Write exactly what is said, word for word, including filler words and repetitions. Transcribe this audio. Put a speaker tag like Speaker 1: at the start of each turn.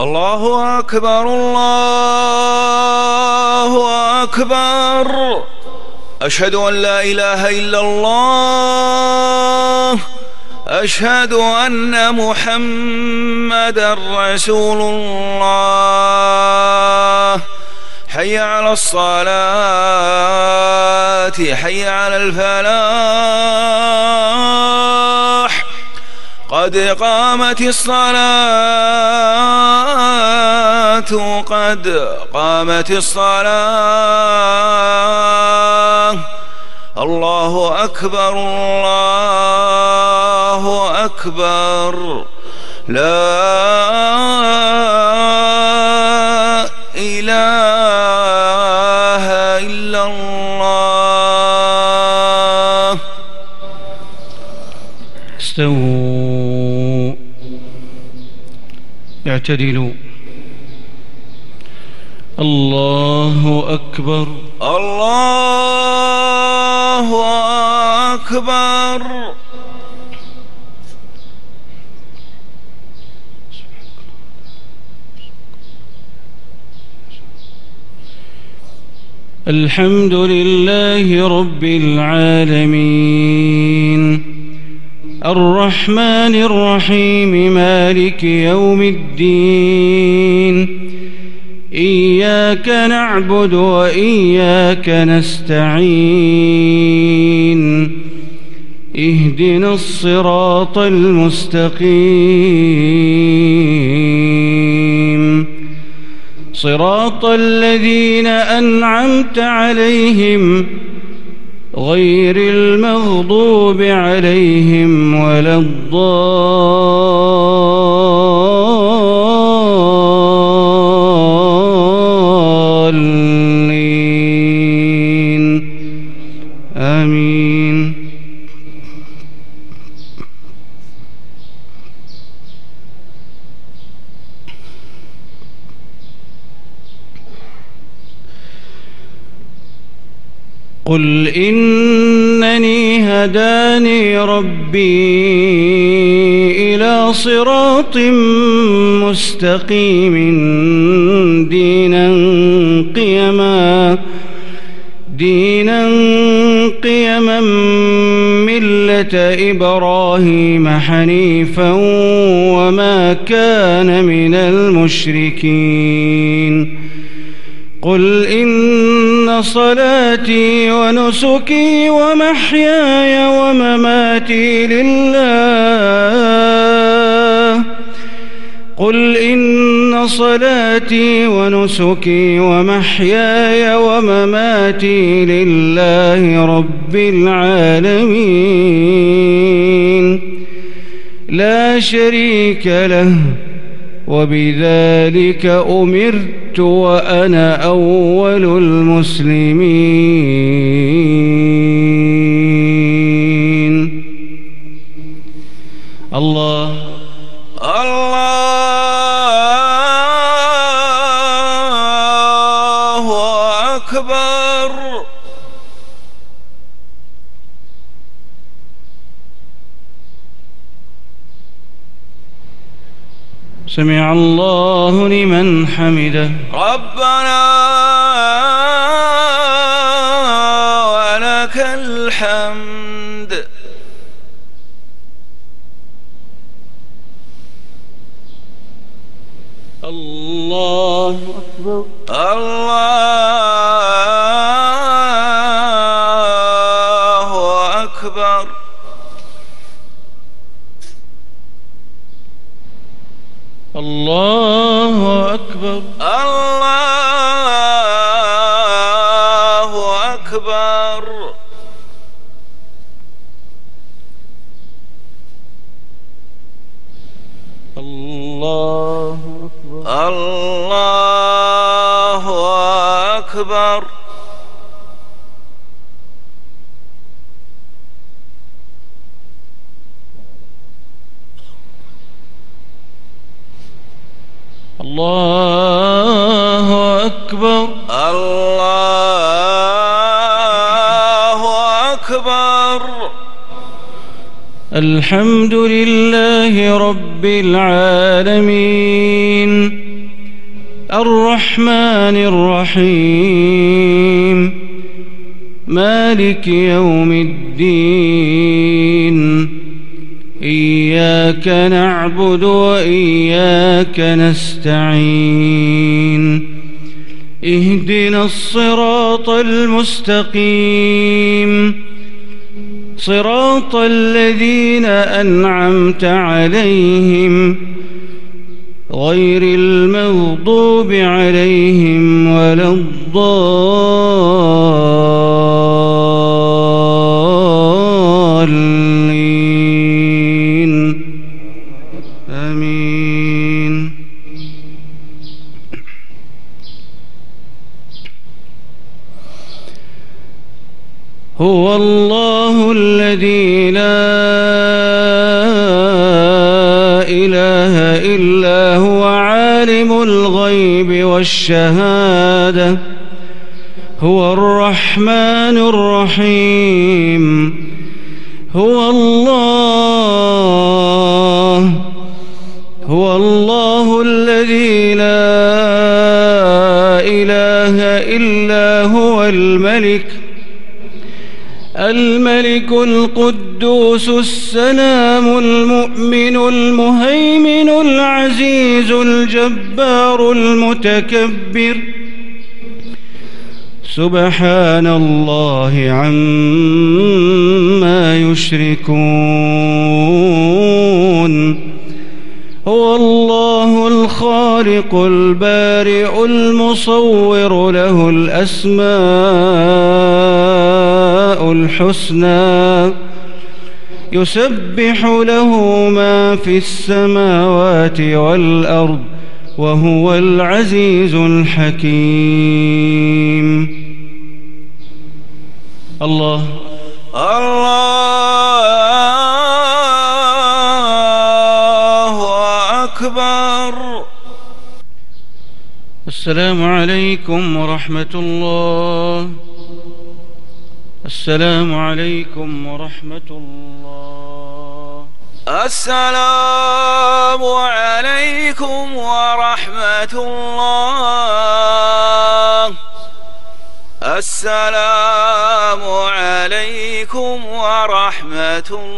Speaker 1: الله أكبر الله أكبر. أشهد أن لا إله إلا الله. أشهد أن محمدًا رسول الله. حي على الصلاة حي على الفلاح. قد قامت الصلاة قد قامت الصلاة. الله أكبر الله أكبر. لا إله إلا الله.
Speaker 2: استووا اعتدلوا. الله أكبر
Speaker 1: الله أكبر.
Speaker 2: الحمد لله رب العالمين الرحمن الرحيم مالك يوم الدين. إياك نعبد وإياك نستعين. اهدنا الصراط المستقيم صراط الذين أنعمت عليهم غير المغضوب عليهم ولا الضالين. آمين. قل إنني هداني ربي إلى صراط مستقيم دينا قيما دينا قيما ملة إبراهيم حنيفا وما كان من المشركين. قل إن صلاتي ونسكي ومحياي ومماتي لله قل إن صلاتي ونسكي ومحياي ومماتي لله رب العالمين لا شريك له وبذلك أمرت وأنا أول المسلمين. الله
Speaker 1: الله أكبر.
Speaker 2: سمع الله لمن حمده.
Speaker 1: ربنا ولك الحمد.
Speaker 2: الله أكبر.
Speaker 1: الله أكبر.
Speaker 2: الله أكبر.
Speaker 1: الله أكبر.
Speaker 2: الله أكبر.
Speaker 1: الله أكبر.
Speaker 2: الله أكبر.
Speaker 1: الله أكبر.
Speaker 2: الحمد لله رب العالمين الرحمن الرحيم مالك يوم الدين إياك نعبد وإياك نستعين اهدنا الصراط المستقيم صراط الذين أنعمت عليهم غير المغضوب عليهم ولا الضالين آمين. هو الله الذي لا إله إلا هو عالم الغيب والشهادة هو الرحمن الرحيم هو الله هو الله الذي لا إله إلا هو الملك الملك القدوس السلام المؤمن المهيمن العزيز الجبار المتكبر سبحان الله عما يشركون. هو الله الخالق البارئ المصور له الأسماء الحسنى يسبح له ما في السماوات والأرض وهو العزيز الحكيم. الله
Speaker 1: الله أكبر.
Speaker 2: السلام عليكم ورحمة الله. السلام عليكم ورحمة الله.
Speaker 1: السلام عليكم ورحمة الله. السلام عليكم ورحمة الله.